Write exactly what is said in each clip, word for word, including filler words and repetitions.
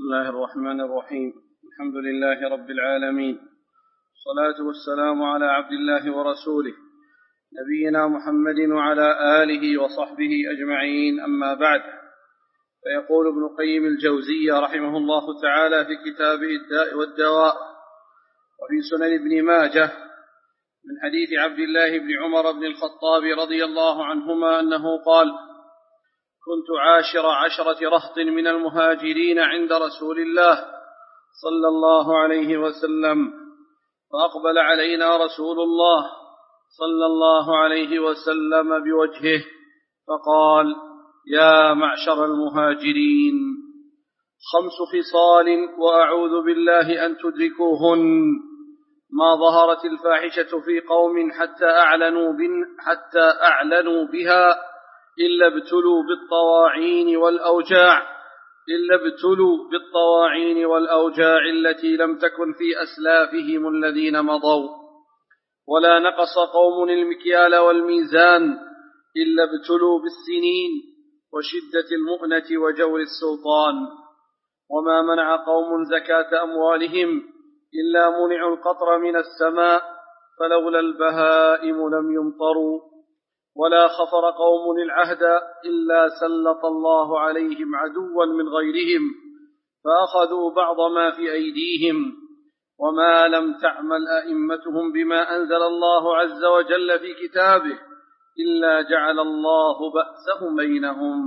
الله الرحمن الرحيم. الحمد لله رب العالمين، والصلاة والسلام على عبد الله ورسوله نبينا محمد وعلى آله وصحبه أجمعين، أما بعد. فيقول ابن القيم الجوزية رحمه الله تعالى في كتابه الداء والدواء وفي سنن ابن ماجه من حديث عبد الله بن عمر بن الخطاب رضي الله عنهما أنه قال: كنت عاشر عشرة رهط من المهاجرين عند رسول الله صلى الله عليه وسلم، فأقبل علينا رسول الله صلى الله عليه وسلم بوجهه فقال: يا معشر المهاجرين، خمس خصال وأعوذ بالله أن تدركوهن: ما ظهرت الفاحشة في قوم حتى أعلنوا, حتى أعلنوا بها إلا ابتلوا بالطواعين والأوجاع إلا ابتلوا بالطواعين والأوجاع التي لم تكن في أسلافهم الذين مضوا، ولا نقص قوم المكيال والميزان إلا ابتلوا بالسنين وشدة المؤنة وجور السلطان، وما منع قوم زكاة أموالهم إلا منعوا القطر من السماء فلولا البهائم لم يمطروا، ولا خفر قوم العهد إلا سلط الله عليهم عدوا من غيرهم فأخذوا بعض ما في أيديهم، وما لم تعمل أئمتهم بما أنزل الله عز وجل في كتابه إلا جعل الله بأسهم بينهم.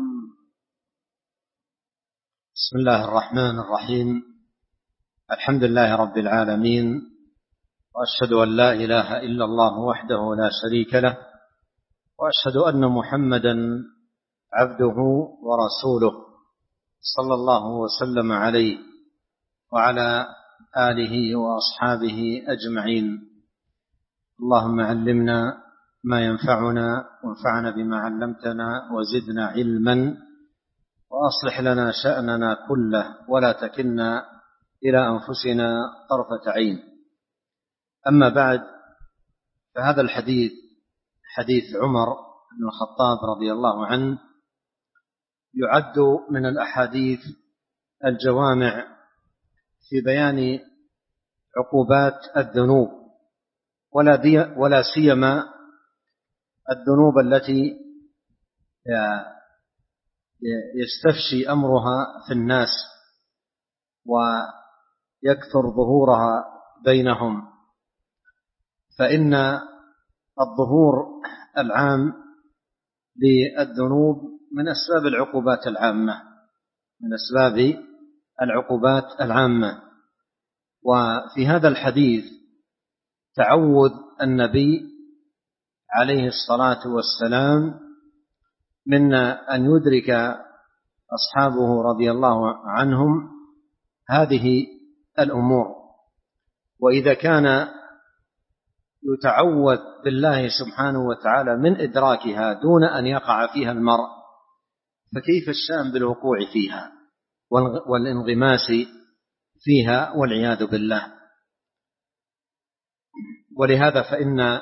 بسم الله الرحمن الرحيم. الحمد لله رب العالمين، وأشهد أن لا إله إلا الله وحده لا شريك له، وأشهد أن محمدا عبده ورسوله صلى الله وسلم عليه وعلى آله وأصحابه أجمعين. اللهم علمنا ما ينفعنا وانفعنا بما علمتنا وزدنا علما، وأصلح لنا شأننا كله ولا تكلنا إلى أنفسنا طرفة عين. أما بعد، فهذا الحديث حديث عمر بن الخطاب رضي الله عنه يعد من الأحاديث الجوامع في بيان عقوبات الذنوب، ولا, ولا سيما الذنوب التي يستفشي أمرها في الناس ويكثر ظهورها بينهم، فإن الظهور العام للذنوب من أسباب العقوبات العامة من أسباب العقوبات العامة. وفي هذا الحديث تعوذ النبي عليه الصلاة والسلام من أن يدرك أصحابه رضي الله عنهم هذه الأمور، وإذا كان يتعوذ بالله سبحانه وتعالى من إدراكها دون أن يقع فيها المرء، فكيف الشأن بالوقوع فيها والانغماس فيها والعياذ بالله. ولهذا فإن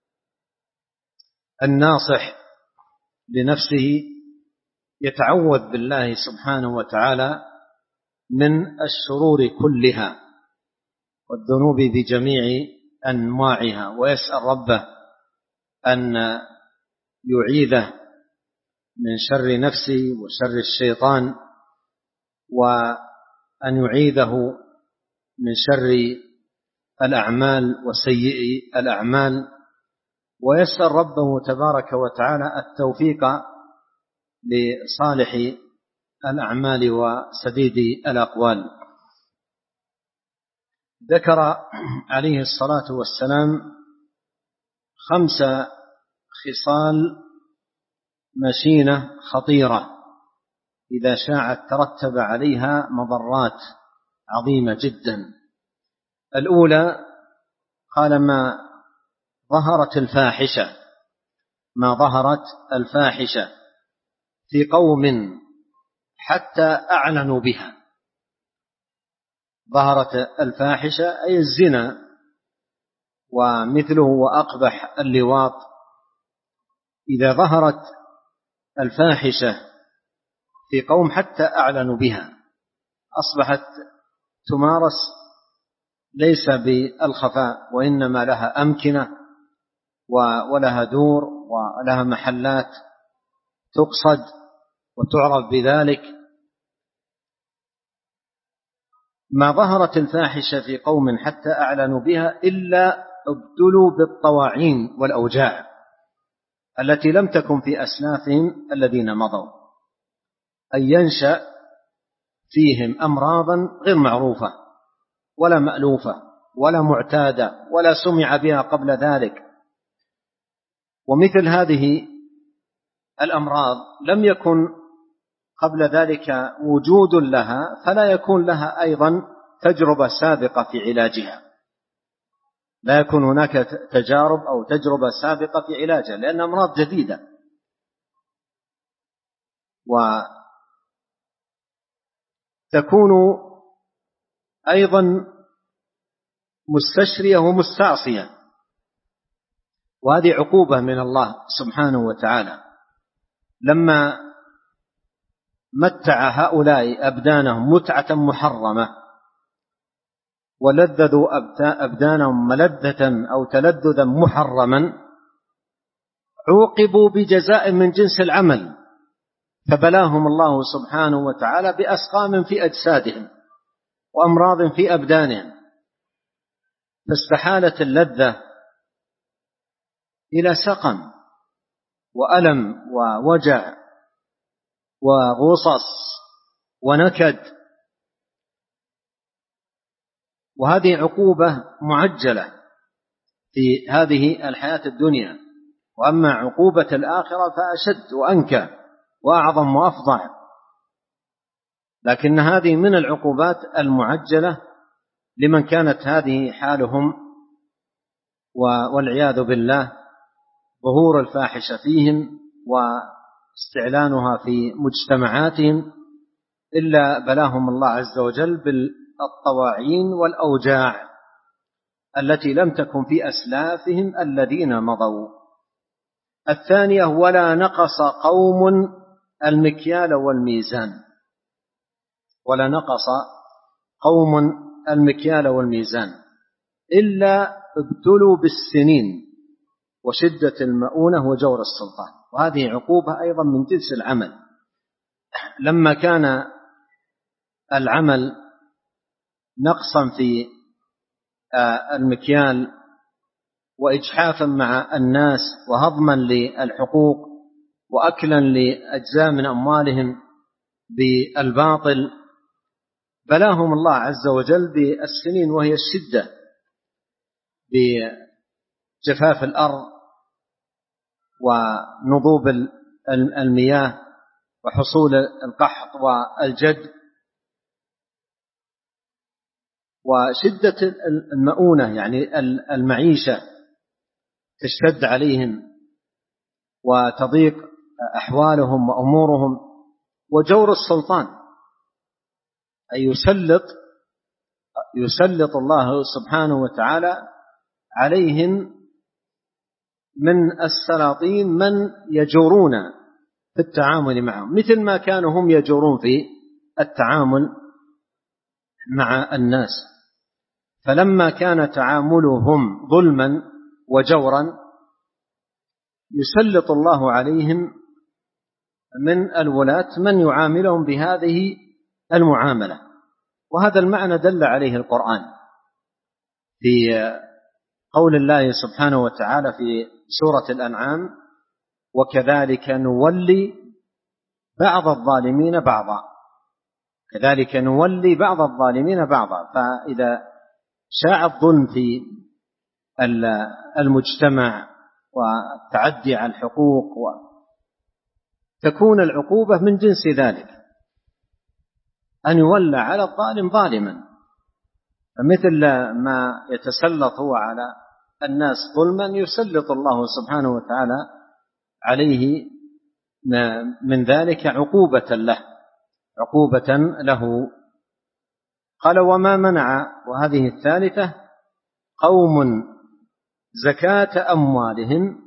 الناصح لنفسه يتعوذ بالله سبحانه وتعالى من الشرور كلها والذنوب بجميع أنواعها، ويسأل ربه أن يعيذه من شر نفسه وشر الشيطان، وأن يعيذه من شر الأعمال وسيئ الأعمال، ويسأل ربه تبارك وتعالى التوفيق لصالح الأعمال وسديد الأقوال. ذكر عليه الصلاة والسلام خمس خصال مشينة خطيرة إذا شاعت ترتب عليها مضرات عظيمة جدا. الأولى قال: ما ظهرت الفاحشة ما ظهرت الفاحشة في قوم حتى أعلنوا بها. ظهرت الفاحشة أي الزنا، ومثله وأقبح اللواط. إذا ظهرت الفاحشة في قوم حتى أعلنوا بها، أصبحت تمارس ليس بالخفاء، وإنما لها أمكنة ولها دور ولها محلات تقصد وتعرف بذلك. ما ظهرت الفاحشة في قوم حتى أعلنوا بها إلا ابتلوا بالطواعين والأوجاع التي لم تكن في أسلافهم الذين مضوا، أن ينشأ فيهم أمراضا غير معروفة ولا مألوفة ولا معتادة ولا سمع بها قبل ذلك. ومثل هذه الأمراض لم يكن قبل ذلك وجود لها، فلا يكون لها أيضا تجربة سابقة في علاجها، لا يكون هناك تجارب أو تجربة سابقة في علاجها، لأن أمراض جديدة وتكون أيضا مستشرية ومستعصية، وهذه عقوبة من الله سبحانه وتعالى لما متع هؤلاء أبدانهم متعة محرمة ولذذوا أبدانهم ملذة أو تلذذا محرما، عوقبوا بجزاء من جنس العمل، فبلاهم الله سبحانه وتعالى بأسقام في أجسادهم وأمراض في أبدانهم، فاستحالت اللذة إلى سقم وألم ووجع وغصص ونكد، وهذه عقوبة معجلة في هذه الحياة الدنيا. وأما عقوبة الآخرة فأشد وأنكى وأعظم وأفظع، لكن هذه من العقوبات المعجلة لمن كانت هذه حالهم والعياذ بالله ظهور الفاحشة فيهم واستعلانها في مجتمعاتهم، إلا بلاهم الله عز وجل بالطواعين والأوجاع التي لم تكن في أسلافهم الذين مضوا. الثانية: ولا نقص قوم المكيال والميزان، ولا نقص قوم المكيال والميزان إلا ابتلوا بالسنين وشدة المؤونة وجور السلطان، وهذه عقوبة أيضا من جنس العمل. لما كان العمل نقصا في المكيال وإجحافا مع الناس وهضما للحقوق وأكلا لأجزاء من أموالهم بالباطل، بلاهم الله عز وجل بالسنين، وهي الشدة بجفاف الأرض ونضوب المياه وحصول القحط والجد وشدة المؤونة، يعني المعيشة تشتد عليهم وتضيق أحوالهم وأمورهم، وجور السلطان أي يسلط يسلط الله سبحانه وتعالى عليهم من السلاطين من يجورون في التعامل معهم، مثل ما كانوا هم يجورون في التعامل مع الناس. فلما كان تعاملهم ظلما وجورا يسلط الله عليهم من الولاة من يعاملهم بهذه المعاملة، وهذا المعنى دل عليه القرآن في قول الله سبحانه وتعالى في سورة الأنعام: وكذلك نولي بعض الظالمين بعضا، كذلك نولي بعض الظالمين بعضا. فإذا شاع الظلم في المجتمع والتعدي على الحقوق تكون العقوبة من جنس ذلك، أن يولى على الظالم ظالما، فمثل ما يتسلط هو على الناس ظلما يسلط الله سبحانه وتعالى عليه من ذلك عقوبة له عقوبة له. قال: وما منع، وهذه الثالثة: قوم زكاة أموالهم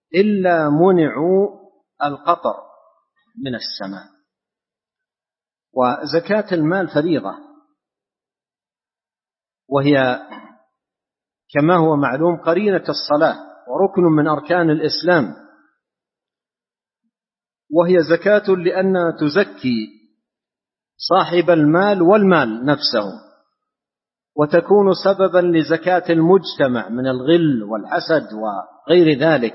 إلا منعوا القطر من السماء. وزكاة المال فريضة، وهي كما هو معلوم قرينة الصلاة وركن من أركان الإسلام، وهي زكاة لأنها تزكي صاحب المال والمال نفسه، وتكون سببا لزكاة المجتمع من الغل والحسد وغير ذلك،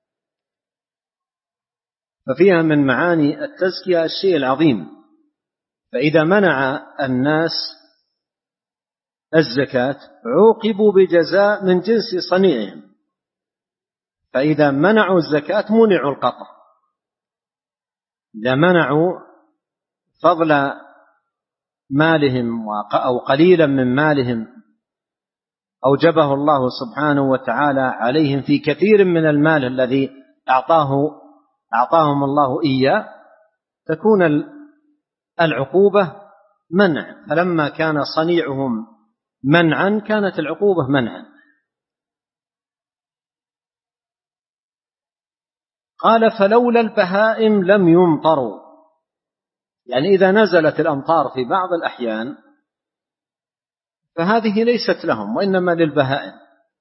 ففيها من معاني التزكية الشيء العظيم. فإذا منع الناس الزكاة عوقبوا بجزاء من جنس صنيعهم، فإذا منعوا الزكاة منعوا القطع. إذا منعوا فضل مالهم أو قليلا من مالهم أوجبه الله سبحانه وتعالى عليهم في كثير من المال الذي أعطاه أعطاهم الله إياه، تكون العقوبة منع. فلما كان صنيعهم منعا كانت العقوبة منعا. قال فلولا البهائم لم يمطروا، يعني إذا نزلت الأمطار في بعض الأحيان فهذه ليست لهم وإنما للبهائم،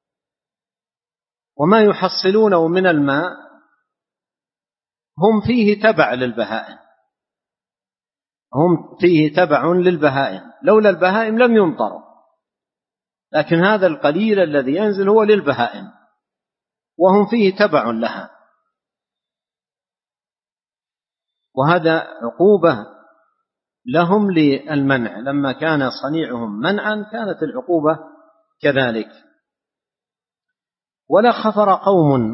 وما يحصلونه من الماء هم فيه تبع للبهائم، هم فيه تبع للبهائم. لولا البهائم لم يمطروا، لكن هذا القليل الذي ينزل هو للبهائم وهم فيه تبع لها، وهذا عقوبة لهم للمنع. لما كان صنيعهم منعا كانت العقوبة كذلك. ولا خفر قوم،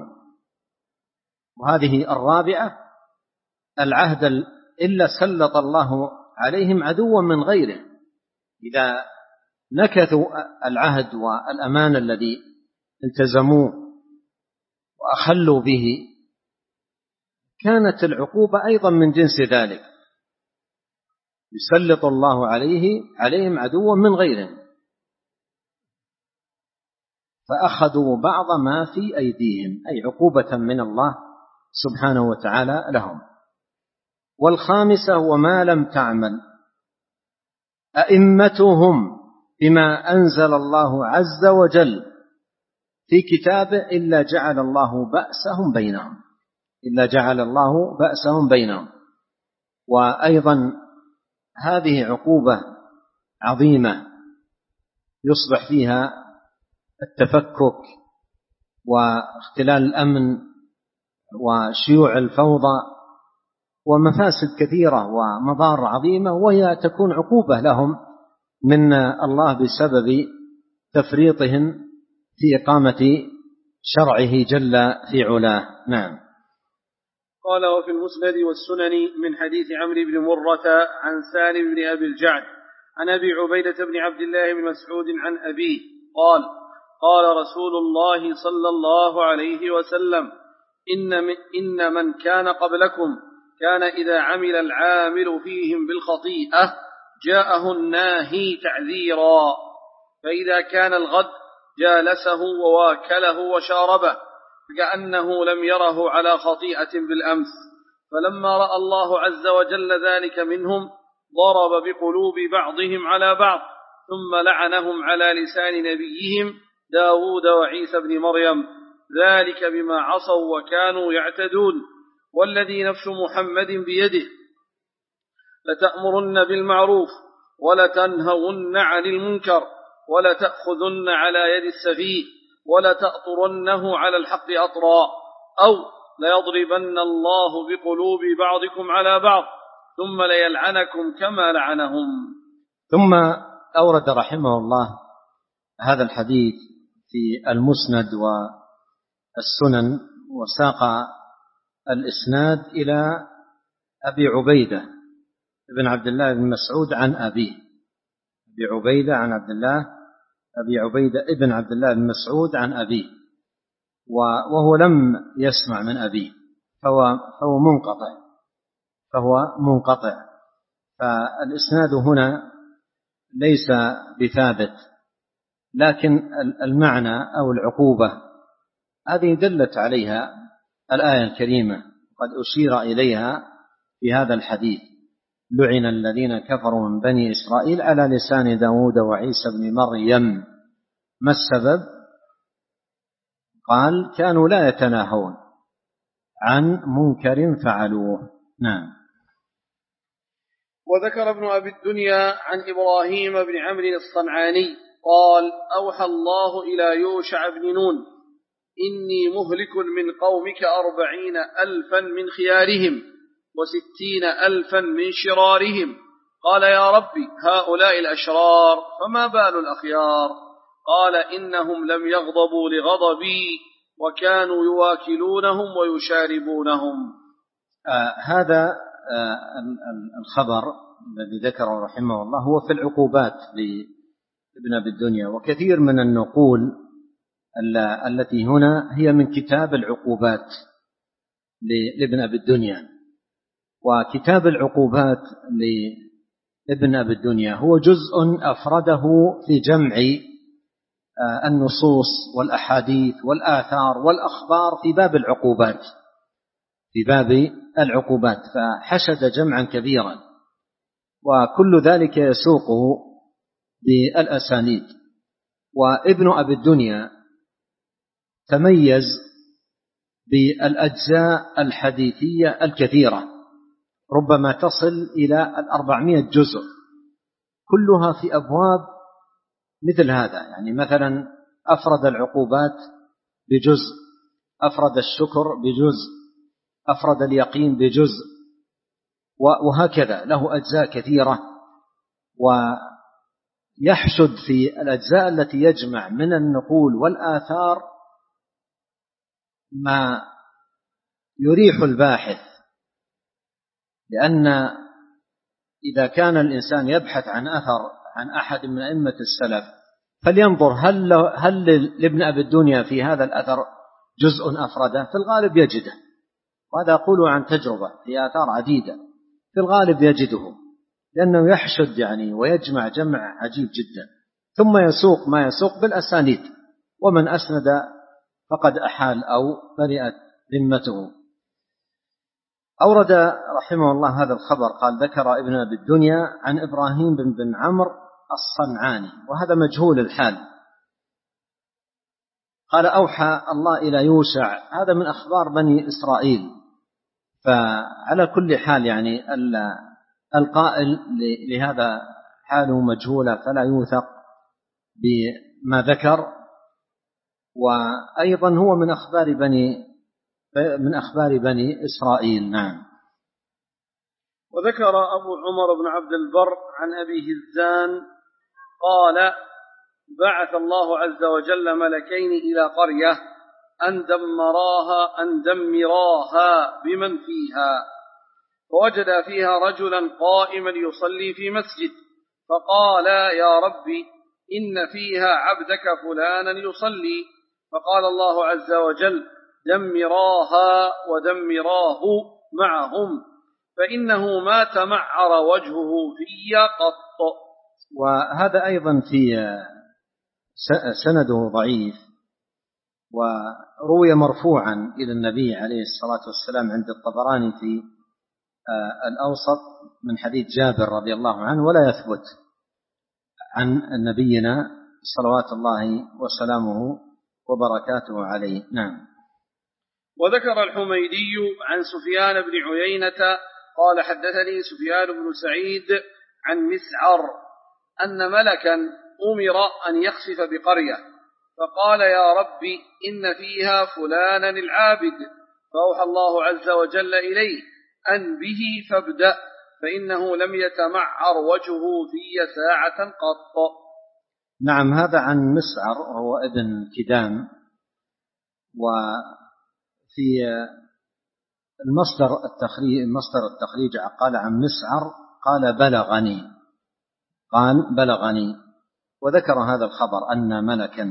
وهذه الرابعة، العهد إلا سلط الله عليهم عدوا من غيره. إذا نكثوا العهد والأمان الذي التزموه وأخلوا به كانت العقوبة أيضا من جنس ذلك، يسلط الله عليه عليهم عدوا من غيرهم، فأخذوا بعض ما في أيديهم، أي عقوبة من الله سبحانه وتعالى لهم. والخامسة وما لم تعمل أئمتهم بما أنزل الله عز وجل في كتابه إلا جعل الله بأسهم بينهم إلا جعل الله بأسهم بينهم. وأيضا هذه عقوبة عظيمة يصبح فيها التفكك واختلال الأمن وشيوع الفوضى ومفاسد كثيرة ومضار عظيمة، وهي تكون عقوبة لهم من الله بسبب تفريطهم في إقامة شرعه جل في علاه. نعم. قال وفي المسند والسنن من حديث عمرو بن مرة عن سالم بن أبي الجعد عن أبي عبيدة بن عبد الله بن مسعود عن أبيه قال قال رسول الله صلى الله عليه وسلم إن من, إن من كان قبلكم كان إذا عمل العامل فيهم بالخطيئة جاءه الناهي تعذيرا، فإذا كان الغد جالسه وواكله وشاربه كأنه لم يره على خطيئة بالأمس، فلما رأى الله عز وجل ذلك منهم ضرب بقلوب بعضهم على بعض، ثم لعنهم على لسان نبيهم داود وعيسى بن مريم، ذلك بما عصوا وكانوا يعتدون. والذي نفس محمد بيده لتأمرن بالمعروف ولتنهون عن المنكر ولتأخذن على يد السفيه ولتأطرنه على الحق أطرا، أو ليضربن الله بقلوب بعضكم على بعض ثم ليلعنكم كما لعنهم. ثم أورد رحمه الله هذا الحديث في المسند والسنن، وساق الإسناد إلى أبي عبيدة بن عبد الله بن مسعود عن أبيه، أبي عبيدة عن عبد الله أبي عبيدة ابن عبد الله بن مسعود عن أبيه، وهو لم يسمع من أبيه، فهو, فهو منقطع فهو منقطع فالإسناد هنا ليس بثابت، لكن المعنى أو العقوبة هذه دلت عليها الآية الكريمة قد أشير إليها في هذا الحديث، لعن الذين كفروا من بني إسرائيل على لسان داود وعيسى بن مريم. ما السبب؟ قال كانوا لا يتناهون عن منكر فعلوه. نعم. وذكر ابن أبي الدنيا عن إبراهيم بن عمرو الصنعاني قال أوحى الله إلى يوشع بن نون إني مهلك من قومك أربعين ألفا من خيارهم وستين ألفا من شرارهم. قال يا ربي هؤلاء الأشرار فما بال الأخيار؟ قال إنهم لم يغضبوا لغضبي وكانوا يواكلونهم ويشاربونهم. آه هذا آه الخبر الذي ذكره رحمه الله هو في العقوبات لابن أبي الدنيا، وكثير من النقول التي هنا هي من كتاب العقوبات لابن أبي الدنيا. وكتاب العقوبات لابن أبي الدنيا هو جزء أفرده في جمع النصوص والأحاديث والآثار والأخبار في باب العقوبات في باب العقوبات فحشد جمعا كبيرا، وكل ذلك يسوقه بالأسانيد. وابن أبي الدنيا تميز بالأجزاء الحديثية الكثيرة، ربما تصل إلى الأربعمائة جزء، كلها في أبواب مثل هذا. يعني مثلا أفرد العقوبات بجزء، أفرد الشكر بجزء، أفرد اليقين بجزء، وهكذا له أجزاء كثيرة. ويحشد في الأجزاء التي يجمع من النقول والآثار ما يريح الباحث، لأن إذا كان الإنسان يبحث عن أثر عن أحد من أئمة السلف فلينظر هل, هل لابن أبي الدنيا في هذا الأثر جزء أفرده، في الغالب يجده، وهذا أقوله عن تجربة في آثار عديدة، في الغالب يجده، لأنه يحشد يعني ويجمع جمع عجيب جدا، ثم يسوق ما يسوق بالأسانيد، ومن أسند فقد أحال أو برئت ذمته. أورد رحمه الله هذا الخبر، قال ذكر ابن أبي الدنيا عن إبراهيم بن بن عمرو الصنعاني، وهذا مجهول الحال. قال أوحى الله إلى يوشع، هذا من أخبار بني إسرائيل، فعلى كل حال يعني القائل لهذا حاله مجهولة فلا يوثق بما ذكر. وأيضا هو من أخبار بني من أخبار بني إسرائيل. نعم. وذكر أبو عمر بن عبد البر عن أبي هزان قال بعث الله عز وجل ملكين إلى قرية أن دمراها أن دمراها بمن فيها، فوجد فيها رجلا قائما يصلي في مسجد، فقال يا ربي إن فيها عبدك فلانا يصلي، فقال الله عز وجل دمراها ودمراه معهم فإنه ما تمعر وجهه في قط. وهذا أيضا في سنده ضعيف، وروي مرفوعا إلى النبي عليه الصلاة والسلام عند الطبراني في الأوسط من حديث جابر رضي الله عنه، ولا يثبت عن نبينا صلوات الله وسلامه وبركاته عليه. نعم. وذكر الحميدي عن سفيان بن عيينة قال حدثني سفيان بن سعيد عن مسعر أن ملكا أمر أن يخسف بقرية، فقال يا ربي إن فيها فلانا العابد، فأوحى الله عز وجل إليه أن به فابدأ فإنه لم يتمعر وجهه في ساعة قط. نعم. هذا عن مسعر وهو ابن كدام، وفي المصدر التخريج مصدر التخريج قال عن مسعر قال بلغني قال بلغني وذكر هذا الخبر أن ملكا.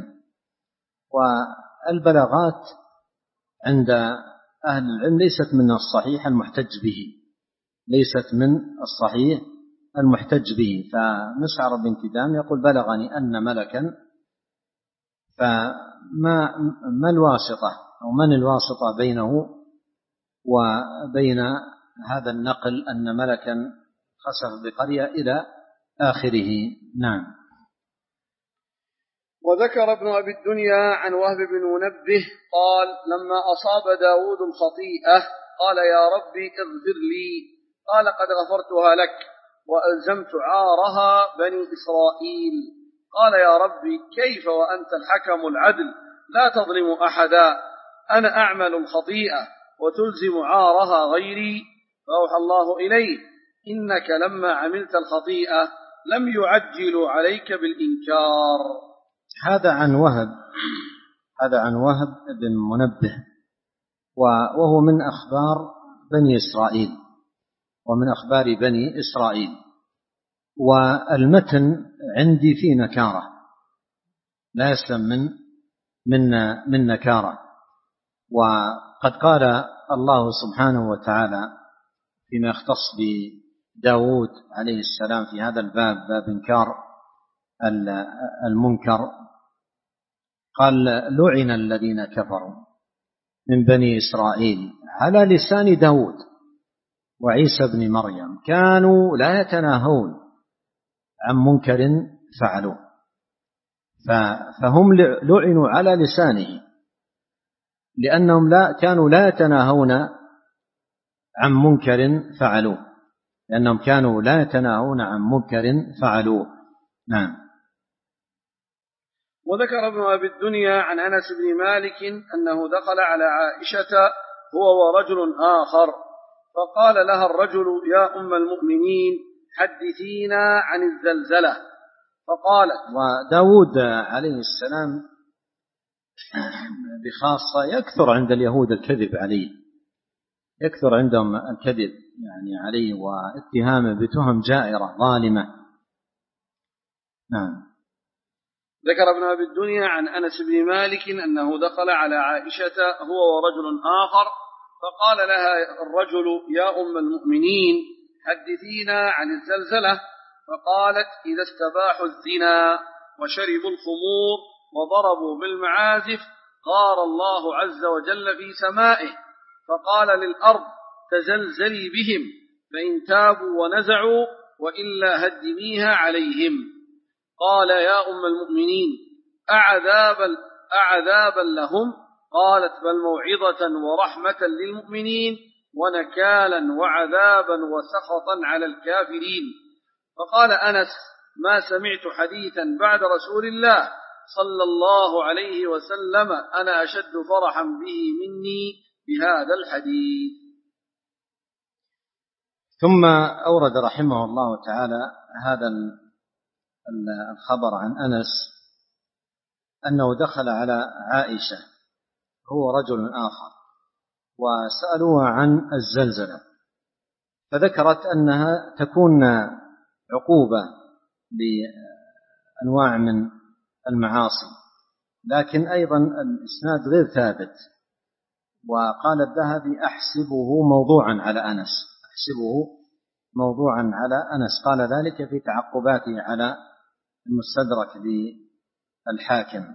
والبلاغات عند أهل العلم ليست من الصحيح المحتج به ليست من الصحيح المحتج به فمسعر بن كدام يقول بلغني أن ملكا، فما ما الواسطة أو من الواسطة بينه وبين هذا النقل أن ملكا خسف بقرية إلى آخره. نعم. وذكر ابن أبي الدنيا عن وهب بن منبه قال لما أصاب داود الخطيئة قال يا ربي اغفر لي، قال قد غفرتها لك وألزمت عارها بني إسرائيل. قال يا ربي كيف وأنت الحكم العدل لا تظلم أحدا، أنا أعمل الخطيئة وتلزم عارها غيري. فأوحى الله إليه إنك لما عملت الخطيئة لم يعجلوا عليك بالإنكار. هذا عن وهب هذا عن وهب بن منبه، وهو من أخبار بني إسرائيل ومن أخبار بني إسرائيل. والمتن عندي فيه نكارة، لا يسلم من من من نكارة. وقد قال الله سبحانه وتعالى فيما يختص بداود عليه السلام في هذا الباب، باب إنكار المنكر، قال لعن الذين كفروا من بني إسرائيل على لسان داود وعيسى بن مريم كانوا لا يتناهون عن منكر فعلوه، فهم لعنوا على لسانه لأنهم لا كانوا لا يتناهون عن منكر فعلوه لأنهم كانوا لا يتناهون عن منكر فعلوه. نعم. وذكر ابن أبي الدنيا عن أنس بن مالك أنه دخل على عائشة هو ورجل آخر فقال لها الرجل يا أم المؤمنين حدثينا عن الزلزلة، فقالت. وداود عليه السلام بخاصة يكثر عند اليهود الكذب عليه، يكثر عندهم الكذب يعني عليه واتهامه بتهم جائرة ظالمة. نعم. ذكر ابن أبي الدنيا عن أنس بن مالك أنه دخل على عائشة هو ورجل آخر فقال لها الرجل يا أم المؤمنين حدثينا عن الزلزلة، فقالت إذا استباحوا الزنا وشربوا الخمور وضربوا بالمعازف غار الله عز وجل في سمائه فقال للأرض تزلزلي بهم فإن تابوا ونزعوا وإلا هدميها عليهم. قال يا أم المؤمنين أعذابا, أعذابا لهم؟ قالت بل موعظة ورحمة للمؤمنين ونكالا وعذابا وسخطا على الكافرين. فقال أنس ما سمعت حديثا بعد رسول الله صلى الله عليه وسلم أنا أشد فرحا به مني بهذا الحديث. ثم أورد رحمه الله تعالى هذا الخبر عن أنس أنه دخل على عائشة هو رجل آخر وسألوها عن الزلزلة، فذكرت أنها تكون عقوبة لأنواع من المعاصي، لكن أيضا الإسناد غير ثابت. وقال الذهبي أحسبه موضوعا على أنس أحسبه موضوعا على أنس قال ذلك في تعقباته على المستدرك للحاكم.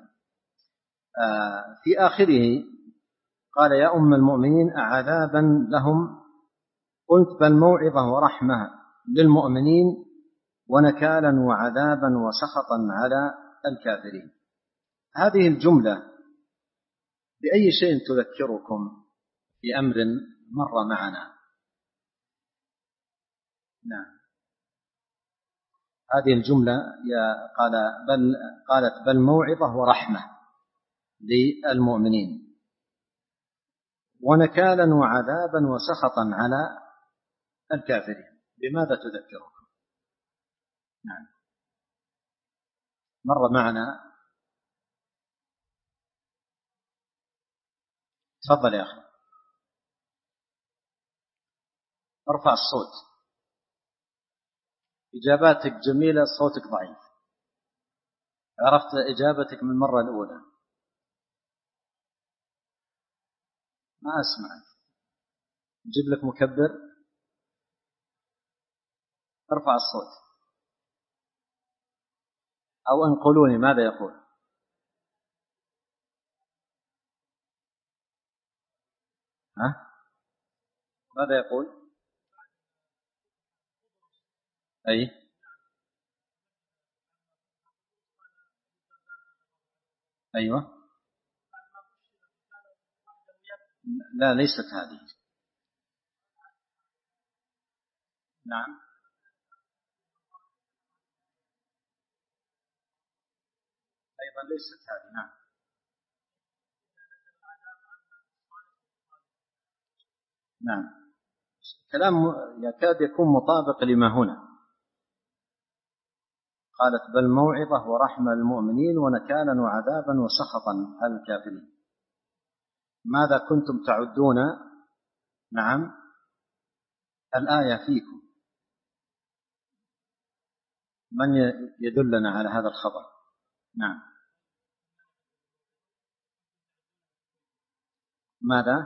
في آخره قال يا أم المؤمنين أعذابا لهم؟ قلت بل موعظة ورحمة للمؤمنين ونكالا وعذابا وسخطا على الكافرين. هذه الجملة بأي شيء تذكركم في أمر مر معنا؟ نعم. هذه الجملة يا قال بل قالت بل موعظة ورحمة للمؤمنين ونكالا وعذابا وسخطا على الكافرين، بماذا تذكركم؟ نعم. مر معنا. تفضل يا أخي ارفع الصوت، إجاباتك جميلة صوتك ضعيف. عرفت إجابتك من المرة الأولى. ما أسمعك، نجيب لك مكبر. ارفع الصوت أو انقلوني ماذا يقول. ها؟ ماذا يقول؟ أي أيوة. لا ليست هذه. نعم أيضا ليست هذه. نعم نعم كلام يكاد يكون مطابق لما هنا. قالت بل موعظة ورحمة للمؤمنين ونكالا وعذابا وسخطا على الكافرين. ماذا كنتم تعدون؟ نعم الآية فيكم، من يدلنا على هذا الخبر؟ نعم ماذا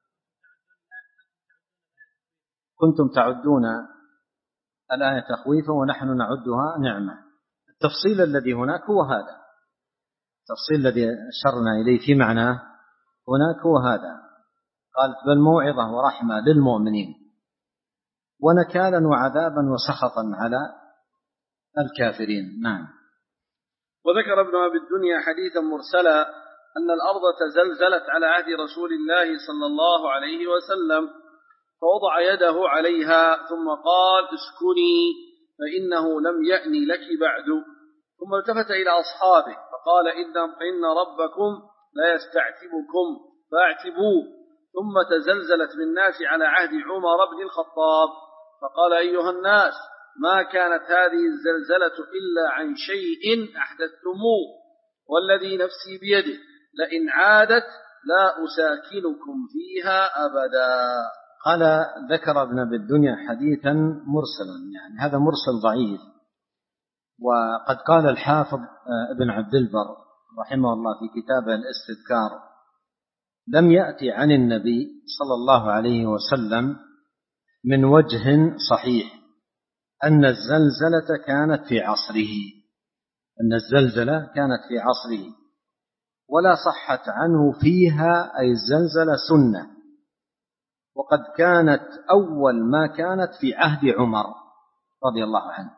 كنتم تعدون الآية تخويفا ونحن نعدها نعمة. التفصيل الذي هناك هو هذا، التفصيل الذي أشرنا إليه في معناه هناك هو هذا. قالت بل موعظة ورحمة للمؤمنين ونكالا وعذابا وسخطا على الكافرين. نعم. وذكر ابن أبي الدنيا حديثا مرسلا أن الأرض تزلزلت على عهد رسول الله صلى الله عليه وسلم فوضع يده عليها ثم قال اسكني فإنه لم يأني لك بعد، ثم التفت إلى أصحابه فقال إن ربكم لا يستعتبكم فاعتبوه. ثم تزلزلت بالناس على عهد عمر بن الخطاب فقال أيها الناس ما كانت هذه الزلزلة إلا عن شيء أحدثتموه والذي نفسي بيده لئن عادت لا أساكنكم فيها أبدا. قال ذكر ابن أبي الدنيا حديثا مرسلا، يعني هذا مرسل ضعيف. وقد قال الحافظ ابن عبد البر رحمه الله في كتابه الاستذكار لم يأتي عن النبي صلى الله عليه وسلم من وجه صحيح أن الزلزلة كانت في عصره، أن الزلزلة كانت في عصره، ولا صحت عنه فيها أي الزلزلة سنة، وقد كانت أول ما كانت في عهد عمر رضي الله عنه.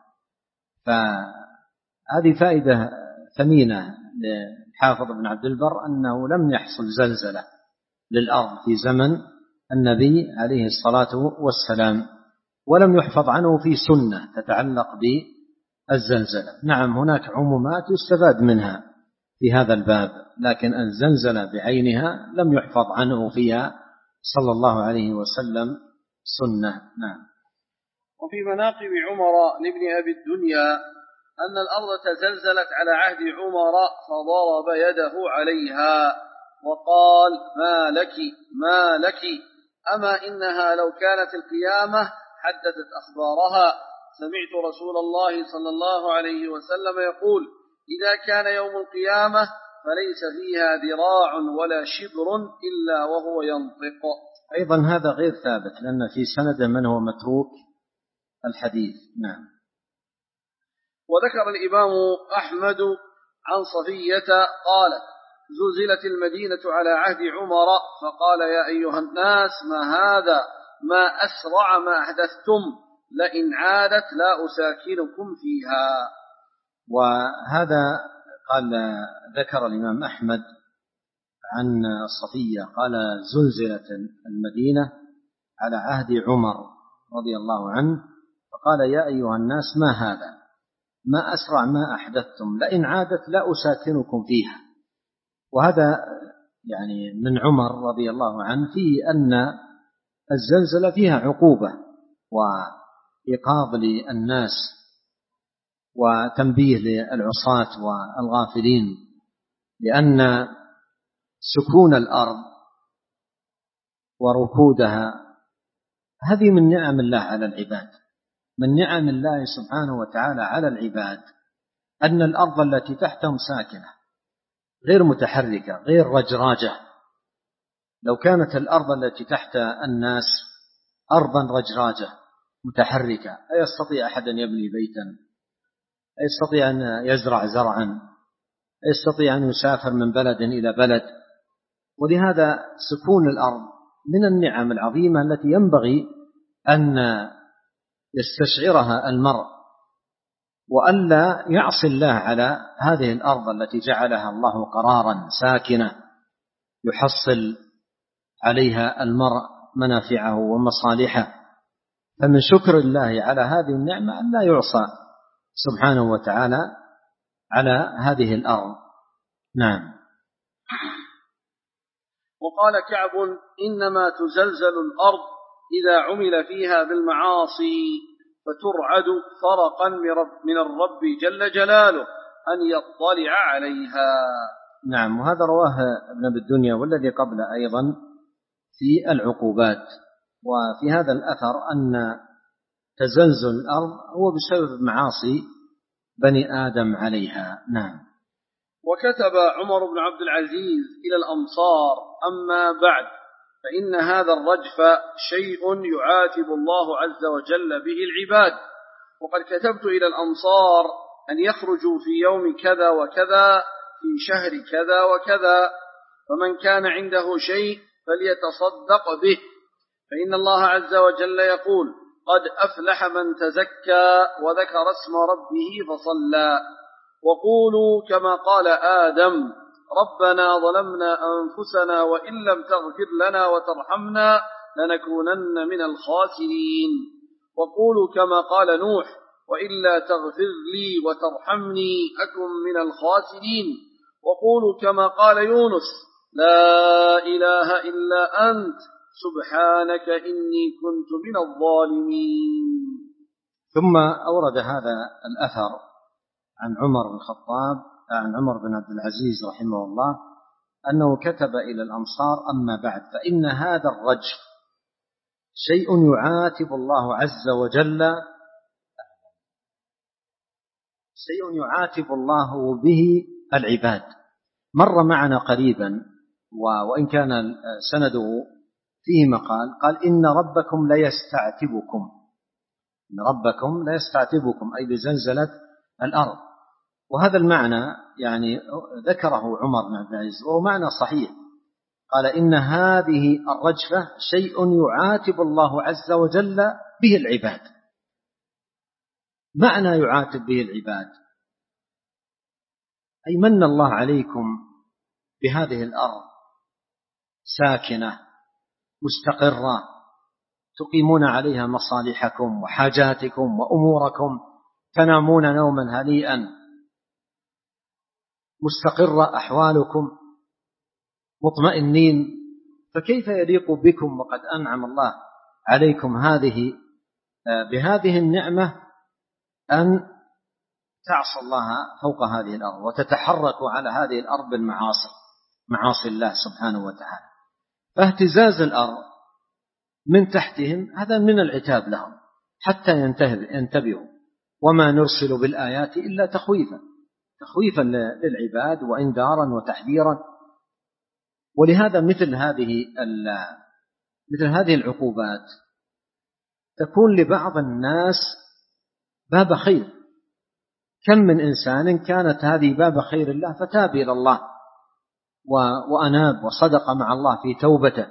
فهذه فائدة ثمينة للحافظ ابن عبد البر أنه لم يحصل زلزلة للأرض في زمن النبي عليه الصلاة والسلام، ولم يحفظ عنه في سنة تتعلق بالزلزلة. نعم هناك عمومات يستفاد منها في هذا الباب، لكن الزلزلة بعينها لم يحفظ عنه فيها صلى الله عليه وسلم سنة. نعم. وفي مناقب عمر لابن أبي الدنيا أن الأرض تزلزلت على عهد عمر فضرب يده عليها وقال ما لك ما لك أما إنها لو كانت القيامة حدثت أخبارها. سمعت رسول الله صلى الله عليه وسلم يقول إذا كان يوم القيامة فليس فيها ذراع ولا شبر إلا وهو ينطق. أيضا هذا غير ثابت لأن في سند من هو متروك الحديث. نعم. وذكر الإمام أحمد عن صفية قالت زلزلت المدينة على عهد عمر فقال يا أيها الناس ما هذا ما أسرع ما أحدثتم لئن عادت لا أساكنكم فيها. وهذا قال ذكر الإمام أحمد عن صفية قال زلزلت المدينة على عهد عمر رضي الله عنه فقال يا أيها الناس ما هذا ما أسرع ما أحدثتم لئن عادت لا أساكنكم فيها. وهذا يعني من عمر رضي الله عنه في أن الزلزلة فيها عقوبة وإيقاظ للناس وتنبيه للعصاة والغافلين، لأن سكون الأرض وركودها هذه من نعم الله على العباد، من نعم الله سبحانه وتعالى على العباد أن الأرض التي تحتهم ساكنة غير متحركة غير رجراجة. لو كانت الأرض التي تحت الناس أرضا رجراجة متحركة أيستطيع أحد أن يبني بيتا؟ أيستطيع أن يزرع زرعا؟ أيستطيع أن يسافر من بلد إلى بلد؟ ولهذا سكون الأرض من النعم العظيمة التي ينبغي أن يستشعرها المرء وألا يعصي الله على هذه الأرض التي جعلها الله قرارا ساكنة يحصل عليها المرء منافعه ومصالحه. فمن شكر الله على هذه النعمة أن لا يعصى سبحانه وتعالى على هذه الأرض. نعم. وقال كعب: إنما تزلزل الأرض إذا عمل فيها بالمعاصي فترعد فرقا من الرب جل جلاله أن يطلع عليها. نعم. وهذا رواه ابن أبي الدنيا والذي قبل أيضا في العقوبات. وفي هذا الأثر أن تزلزل الأرض هو بسبب معاصي بني آدم عليها. نعم. وكتب عمر بن عبد العزيز إلى الأمصار: أما بعد، فإن هذا الرجف شيء يعاتب الله عز وجل به العباد، وقد كتبت إلى الأمصار أن يخرجوا في يوم كذا وكذا في شهر كذا وكذا، فمن كان عنده شيء فليتصدق به، فإن الله عز وجل يقول: قد أفلح من تزكى وذكر اسم ربه فصلى. وقولوا كما قال آدم: ربنا ظلمنا أنفسنا وإن لم تغفر لنا وترحمنا لنكونن من الخاسرين. وقولوا كما قال نوح: وإلا تغفر لي وترحمني أكن من الخاسرين. وقولوا كما قال يونس: لا إله إلا أنت سبحانك إني كنت من الظالمين. ثم أورد هذا الأثر عن عمر بن الخطاب عن عمر بن عبد العزيز رحمه الله أنه كتب إلى الأمصار: أما بعد، فإن هذا الرجف شيء يعاتب الله عز وجل شيء يعاتب الله به العباد. مر معنا قريبا وإن كان سنده فيه مقال، قال: إن ربكم ليستعتبكم إن ربكم ليستعتبكم أي بزلزلة الأرض. وهذا المعنى يعني ذكره عمر بن عبد العزيز وهو معنى صحيح. قال: إن هذه الرجفة شيء يعاتب الله عز وجل به العباد. معنى يعاتب به العباد أي من الله عليكم بهذه الأرض ساكنة مستقرة تقيمون عليها مصالحكم وحاجاتكم وأموركم، تنامون نوما هنيئا، مستقرة أحوالكم، مطمئنين، فكيف يليق بكم وقد أنعم الله عليكم هذه بهذه النعمة أن تعصوا الله فوق هذه الأرض وتتحركوا على هذه الأرض بالمعاصي معاصي الله سبحانه وتعالى. فاهتزاز الأرض من تحتهم هذا من العتاب لهم حتى ينتبهوا، وما نرسل بالآيات إلا تخويفا تخويفا للعباد وإنذارا وتحذيرا. ولهذا مثل هذه مثل هذه العقوبات تكون لبعض الناس باب خير. كم من إنسان كانت هذه باب خير الله فتاب إلى الله وأناب وصدق مع الله في توبته.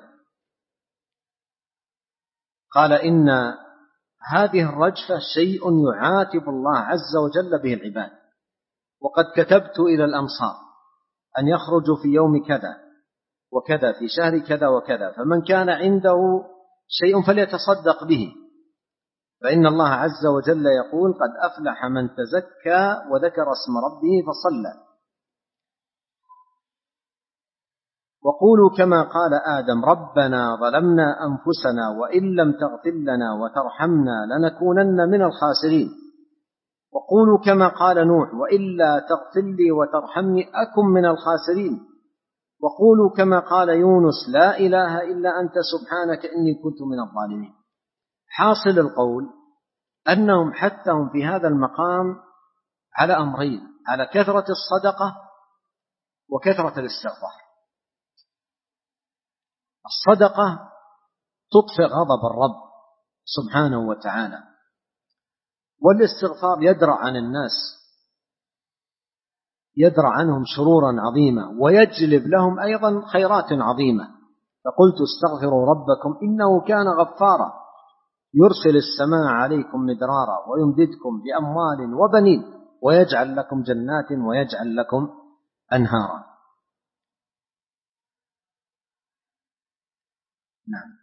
قال: إن هذه الرجفة شيء يعاتب الله عز وجل به العباد، وقد كتبت إلى الأمصار أن يخرجوا في يوم كذا وكذا في شهر كذا وكذا، فمن كان عنده شيء فليتصدق به، فإن الله عز وجل يقول: قد أفلح من تزكى وذكر اسم ربه فصلى. وقولوا كما قال آدم: ربنا ظلمنا أنفسنا وإن لم تغفر لنا وترحمنا لنكونن من الخاسرين. وقولوا كما قال نوح: وإلا تغفر لي وترحمني أكن من الخاسرين. وقولوا كما قال يونس: لا إله إلا أنت سبحانك إني كنت من الظالمين. حاصل القول أنهم حتى هم في هذا المقام على أمرين: على كثرة الصدقة وكثرة الاستغفار. الصدقة تطفئ غضب الرب سبحانه وتعالى، والاستغفار يدرع عن الناس، يدرع عنهم شرورا عظيمة ويجلب لهم أيضا خيرات عظيمة. فقلت: استغفروا ربكم إنه كان غفارا يرسل السماء عليكم مدرارا ويمددكم بأموال وبنين ويجعل لكم جنات ويجعل لكم أنهارا. نعم.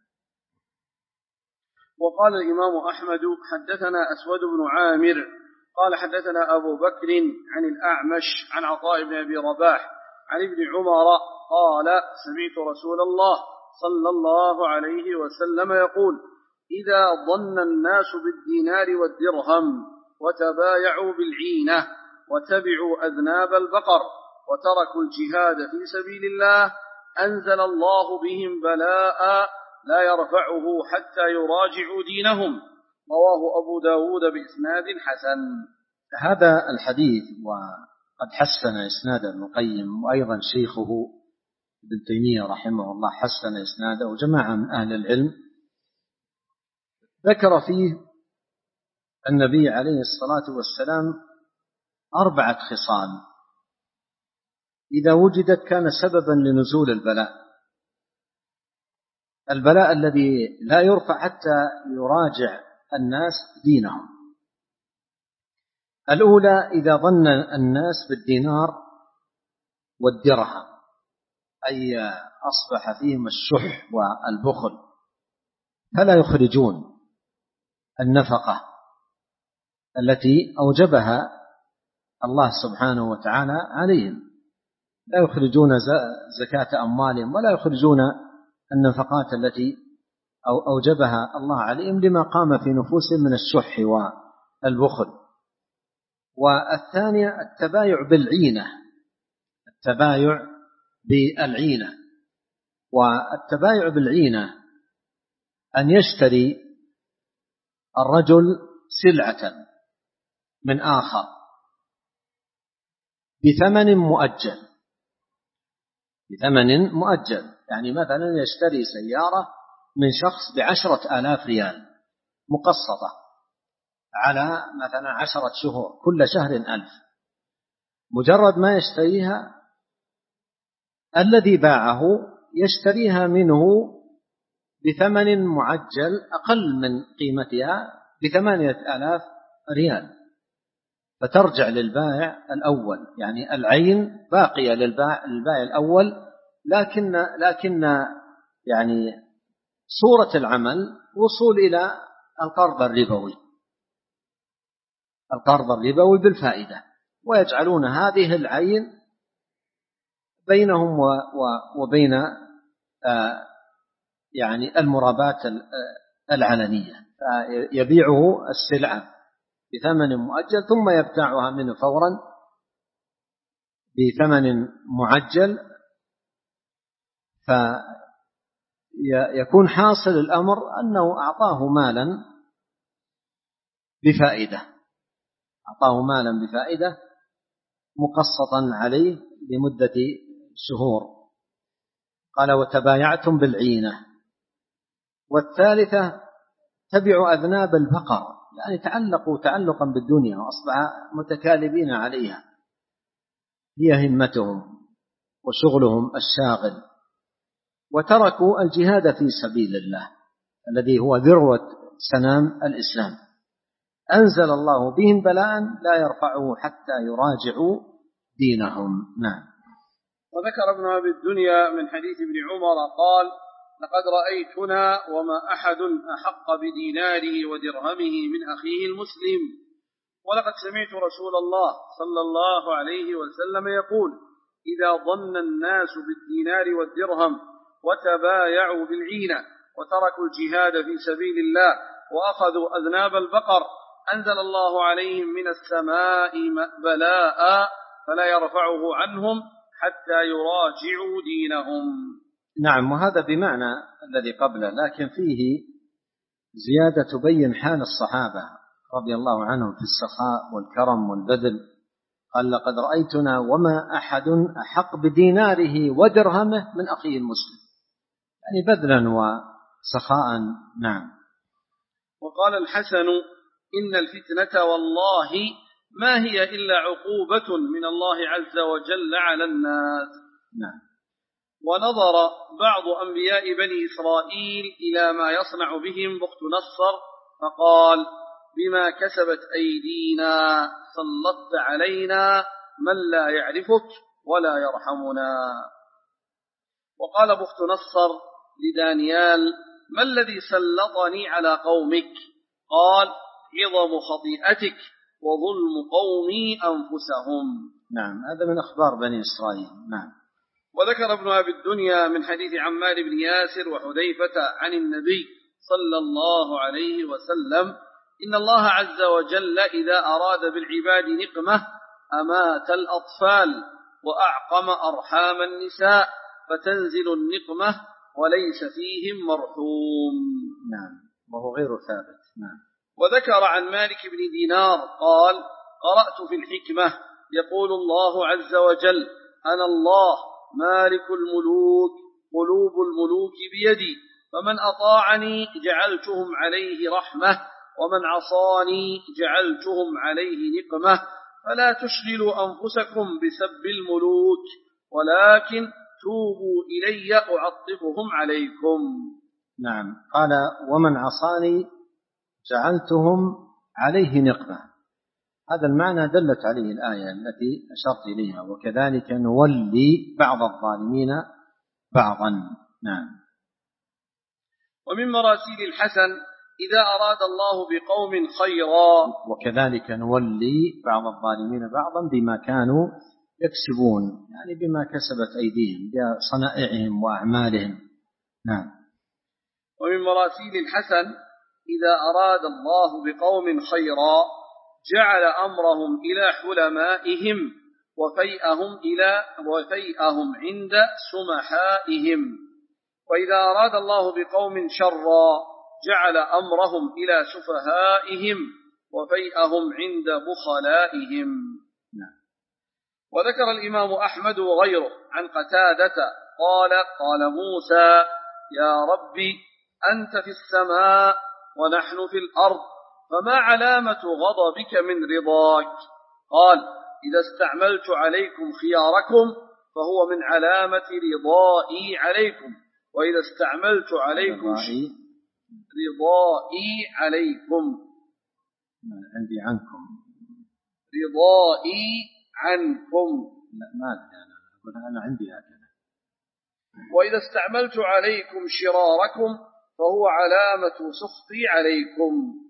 وقال الإمام أحمد حدثنا أسود بن عامر قال حدثنا أبو بكر عن الأعمش عن عطاء بن أبي رباح عن ابن عمر قال سمعت رسول الله صلى الله عليه وسلم يقول إذا ظن الناس بالدينار والدرهم وتبايعوا بالعينة وتبعوا أذناب البقر وتركوا الجهاد في سبيل الله أنزل الله بهم بلاء لا يرفعه حتى يراجعوا دينهم. رواه أبو داود بإسناد حسن. هذا الحديث وقد حسن إسناد ابن القيم وأيضا شيخه ابن تيمية رحمه الله حسن إسناده وجماعة من أهل العلم، ذكر فيه النبي عليه الصلاة والسلام أربعة خصال إذا وجدت كان سببا لنزول البلاء. البلاء الذي لا يرفع حتى يراجع الناس دينهم. الأولى إذا ظن الناس بالدينار والدرهم، أي أصبح فيهم الشح والبخل فلا يخرجون النفقة التي أوجبها الله سبحانه وتعالى عليهم، لا يخرجون زكاة أموالهم ولا يخرجون النفقات التي أوجبها الله عليهم لما قام في نفوسهم من الشح والبخل. والثانية التبايع بالعينة، التبايع بالعينة والتبايع بالعينة أن يشتري الرجل سلعة من آخر بثمن مؤجل، بثمن مؤجل، يعني مثلا يشتري سيارة من شخص بعشرة آلاف ريال مقسطة على مثلا عشرة شهور كل شهر ألف، مجرد ما يشتريها الذي باعه يشتريها منه بثمن معجل أقل من قيمتها بثمانية آلاف ريال، فترجع للبائع الأول، يعني العين باقية للبائع الأول، لكن لكن يعني صورة العمل وصول إلى القرض الربوي، القرض الربوي بالفائدة، ويجعلون هذه العين بينهم وبين يعني المرابات العلنية، يبيعه السلعة بثمن مؤجل ثم يبتاعها منه فورا بثمن معجل، فيكون حاصل الأمر أنه أعطاه مالا بفائدة، أعطاه مالا بفائدة مقسطا عليه لمدة شهور. قال وتبايعتم بالعينة. والثالثة تبع أذناب البقر، يعني تعلقوا تعلقا بالدنيا وأصبح متكالبين عليها، هي همتهم وشغلهم الشاغل، وتركوا الجهاد في سبيل الله الذي هو ذروة سنام الإسلام، أنزل الله بهم بلاء لا يرفعه حتى يراجعوا دينهم. نعم. وذكر ابن أبي الدنيا من حديث ابن عمر قال لقد رأيتنا وما أحد أحق بديناره ودرهمه من أخيه المسلم، ولقد سمعت رسول الله صلى الله عليه وسلم يقول إذا ظن الناس بالدينار والدرهم وتبايعوا بالعينة وتركوا الجهاد في سبيل الله وأخذوا أذناب البقر أنزل الله عليهم من السماء بلاء فلا يرفعه عنهم حتى يراجعوا دينهم. نعم. وهذا بمعنى الذي قبله، لكن فيه زيادة تبين حال الصحابة رضي الله عنهم في السخاء والكرم والبذل. قال لقد رأيتنا وما أحد أحق بديناره ودرهمه من أخيه المسلم، يعني بذلا وسخاء. نعم. وقال الحسن إن الفتنة والله ما هي إلا عقوبة من الله عز وجل على الناس. نعم. ونظر بعض أنبياء بني إسرائيل إلى ما يصنع بهم بخت نصر فقال: بما كسبت أيدينا سلطت علينا من لا يعرفك ولا يرحمنا. وقال بخت نصر لدانيال: ما الذي سلطني على قومك؟ قال: عظم خطيئتك وظلم قومي أنفسهم. نعم، هذا من أخبار بني إسرائيل. نعم. وذكر ابن أبي الدنيا من حديث عمار بن ياسر وحذيفة عن النبي صلى الله عليه وسلم: إن الله عز وجل إذا أراد بالعباد نقمة أمات الأطفال وأعقم أرحام النساء فتنزل النقمة وليس فيهم مرحوم. نعم، وهو غير ثابت. نعم. وذكر عن مالك بن دينار قال: قرأت في الحكمة يقول الله عز وجل: أنا الله مالك الملوك قلوب الملوك بيدي، فمن أطاعني جعلتهم عليه رحمة ومن عصاني جعلتهم عليه نقمة، فلا تشغلوا أنفسكم بسب الملوك ولكن توبوا إلي أعطفهم عليكم. نعم، قال: ومن عصاني جعلتهم عليه نقمة. هذا المعنى دلت عليه الآية التي أشرت إليها: وكذلك نولي بعض الظالمين بعضا. نعم. ومن مراسيل الحسن: إذا أراد الله بقوم خيرا. وكذلك نولي بعض الظالمين بعضا بما كانوا يكسبون، يعني بما كسبت أيديهم بصنائعهم وأعمالهم. نعم. ومن مراسيل الحسن: إذا أراد الله بقوم خيرا جعل أمرهم إلى حلمائهم وفيئهم إلى وفيئهم عند سمحائهم، وإذا أراد الله بقوم شرا جعل أمرهم إلى سفهائهم وفيئهم عند بخلائهم. وذكر الإمام أحمد وغيره عن قتادة قال: قال موسى: يا ربي أنت في السماء ونحن في الأرض، فما علامة غضبك من رضاك؟ قال: إذا استعملت عليكم خياركم فهو من علامة رضائي عليكم، وإذا استعملت عليكم رضائي عليكم عندي عنكم رضائي عنكم لا ما أنا أقول أنا عندي هكذا. وإذا استعملت عليكم شراركم فهو علامة سخطي عليكم.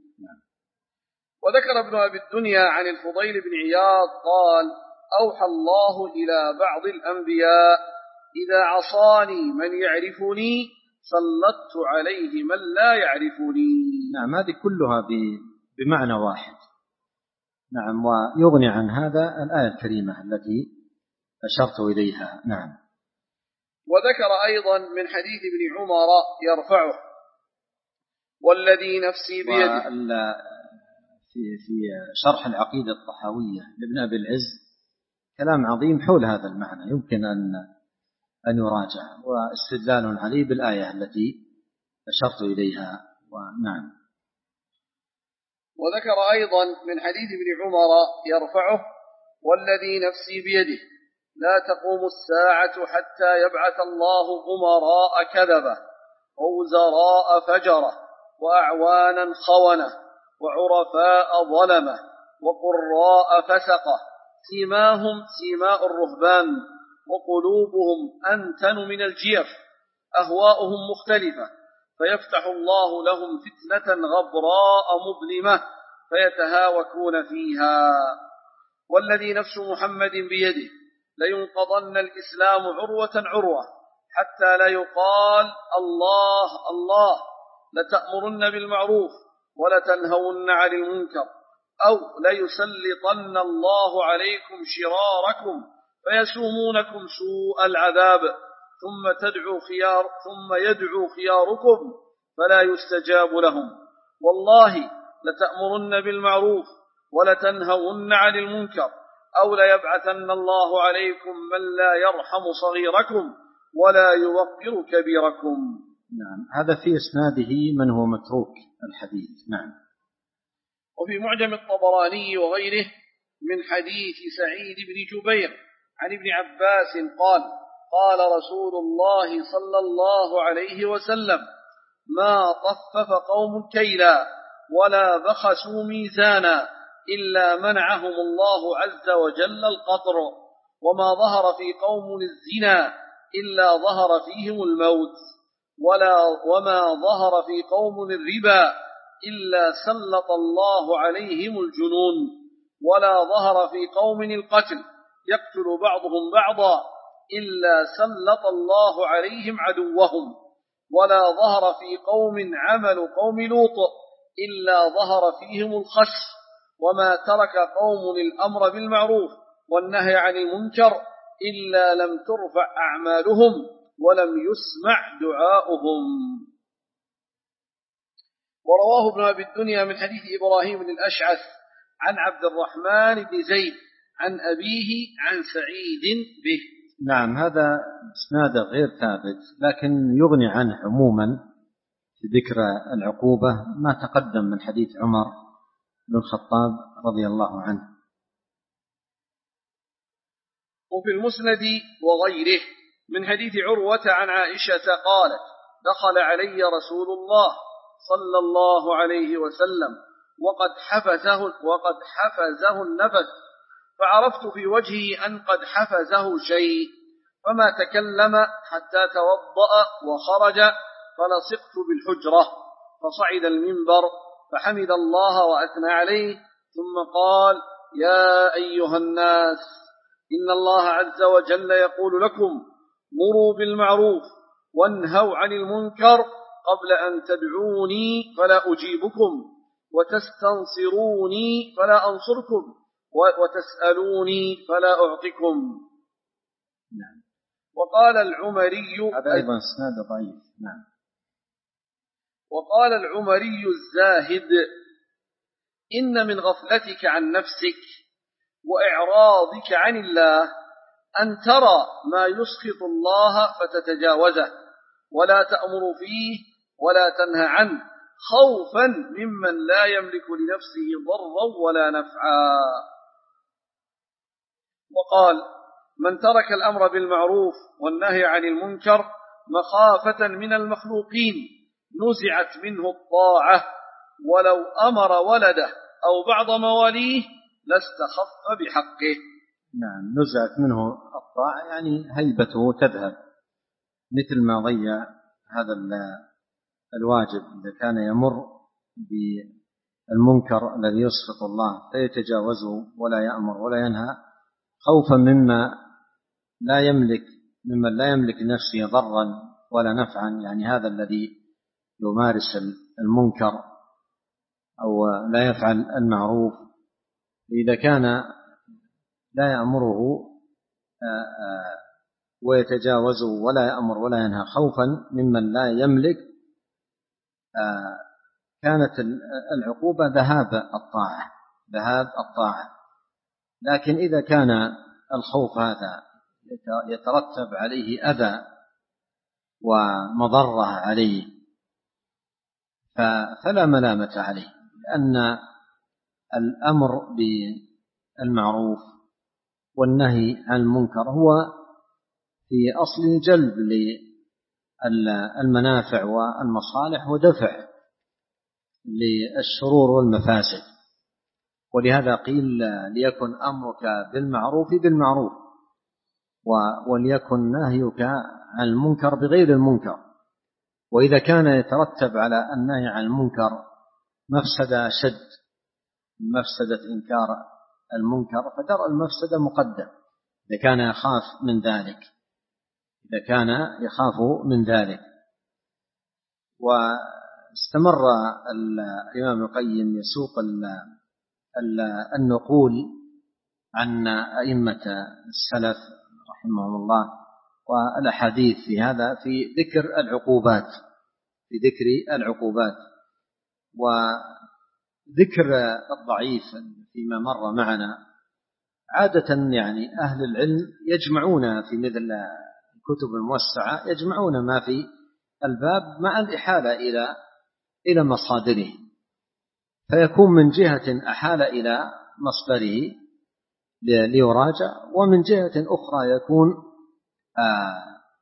وذكر ابن أبي الدنيا عن الفضيل بن عياض قال: أوحى الله إلى بعض الأنبياء: إذا عصاني من يعرفني سلطت عليه من لا يعرفني. نعم، هذه كلها بمعنى واحد. نعم، ويغني عن هذا الآية الكريمة التي أشرت إليها. نعم. وذكر أيضا من حديث ابن عمر يرفعه: والذي نفسي بيده. في في شرح العقيدة الطحاوية لابن أبي العز كلام عظيم حول هذا المعنى يمكن أن أن يراجع، واستدلال عليه بالآية التي أشرت إليها. ونعم. وذكر أيضا من حديث ابن عمر يرفعه: والذي نفسي بيده لا تقوم الساعة حتى يبعث الله أمراء كذبة ووزراء فجرة وأعوانا خونة وعرفاء ظلمة وقراء فسقة، سيماهم سيماء الرهبان وقلوبهم أنتن من الجيف، أهواؤهم مختلفة، فيفتح الله لهم فتنة غبراء مظلمة فيتهاوكون فيها. والذي نفس محمد بيده لينقضن الإسلام عروة عروة حتى لا يقال الله الله، لتأمرن بالمعروف ولتنهون عن المنكر، أو ليسلطن الله عليكم شراركم فيسومونكم سوء العذاب، ثم تدعو خيار ثم يدعو خياركم فلا يستجاب لهم. والله لتأمرن بالمعروف ولتنهون عن المنكر، أو ليبعثن الله عليكم من لا يرحم صغيركم ولا يوقر كبيركم. نعم، هذا في إسناده من هو متروك الحديث. نعم. وفي معجم الطبراني وغيره من حديث سعيد بن جبير عن ابن عباس قال: قال رسول الله صلى الله عليه وسلم: ما طفف قوم كيلا ولا بخسوا ميزانا إلا منعهم الله عز وجل القطر، وما ظهر في قوم الزنا إلا ظهر فيهم الموت، ولا وما ظهر في قوم الربا إلا سلط الله عليهم الجنون، ولا ظهر في قوم القتل يقتل بعضهم بعضا إلا سلط الله عليهم عدوهم، ولا ظهر في قوم عمل قوم لوط إلا ظهر فيهم الخش، وما ترك قوم الأمر بالمعروف والنهي عن المنكر إلا لم ترفع أعمالهم ولم يسمع دعاؤهم. ورواه ابن أبي الدنيا من حديث إبراهيم بن الأشعث عن عبد الرحمن بن زيد عن أبيه عن سعيد به. نعم، هذا إسناد غير ثابت، لكن يغني عنه عموما في ذكر العقوبة ما تقدم من حديث عمر بن الخطاب رضي الله عنه. وفي المسند وغيره من حديث عروة عن عائشة قالت: دخل علي رسول الله صلى الله عليه وسلم وقد حفزه, وقد حفزه النفس، فعرفت في وجهه أن قد حفزه شيء، فما تكلم حتى توضأ وخرج، فلصقت بالحجرة، فصعد المنبر فحمد الله وأثنى عليه، ثم قال: يا أيها الناس، إن الله عز وجل يقول لكم: مروا بالمعروف وانهوا عن المنكر قبل أن تدعوني فلا أجيبكم، وتستنصروني فلا أنصركم، وتسألوني فلا أعطكم. نعم. وقال العمري، هذا أيضا اسناد ضعيف. نعم. وقال العمري الزاهد: إن من غفلتك عن نفسك وإعراضك عن الله أن ترى ما يسخط الله فتتجاوزه، ولا تأمر فيه ولا تنهى عنه، خوفا ممن لا يملك لنفسه ضرا ولا نفعا. وقال: من ترك الأمر بالمعروف والنهي عن المنكر مخافة من المخلوقين نزعت منه الطاعة، ولو أمر ولده أو بعض مواليه لاستخف بحقه. نعم، نزعت منه الطاعة يعني هيبته تذهب، مثل ما ضيع هذا الواجب إذا كان يمر بالمنكر الذي يسخط الله فيتجاوزه ولا يأمر ولا ينهى، خوفا مما لا يملك ممن لا يملك نفسه ضرا ولا نفعا، يعني هذا الذي يمارس المنكر أو لا يفعل المعروف، إذا كان لا يأمره ويتجاوزه ولا يأمر ولا ينهى خوفا ممن لا يملك، كانت العقوبة ذهاب الطاعة ذهاب الطاعة. لكن إذا كان الخوف هذا يترتب عليه أذى ومضرة عليه فلا ملامة عليه، لأن الأمر بالمعروف والنهي عن المنكر هو في أصل جلب للمنافع والمصالح ودفع للشرور والمفاسد، ولهذا قيل: ليكن أمرك بالمعروف بالمعروف، وليكن نهيك عن المنكر بغير المنكر. وإذا كان يترتب على النهي عن المنكر مفسدة أشد مفسدة إنكار المنكر فدرء المفسدة مقدم إذا كان يخاف من ذلك إذا كان يخاف من ذلك. واستمر الإمام القيم يسوق النقول عن أئمة السلف رحمهم الله والأحاديث في هذا في ذكر العقوبات في ذكر العقوبات وذكر الضعيف فيما مر معنا. عادة يعني أهل العلم يجمعون في مثل الكتب الموسعة يجمعون ما في الباب مع الإحالة إلى إلى مصادره، فيكون من جهة أحال إلى مصدره ليراجع، ومن جهة أخرى يكون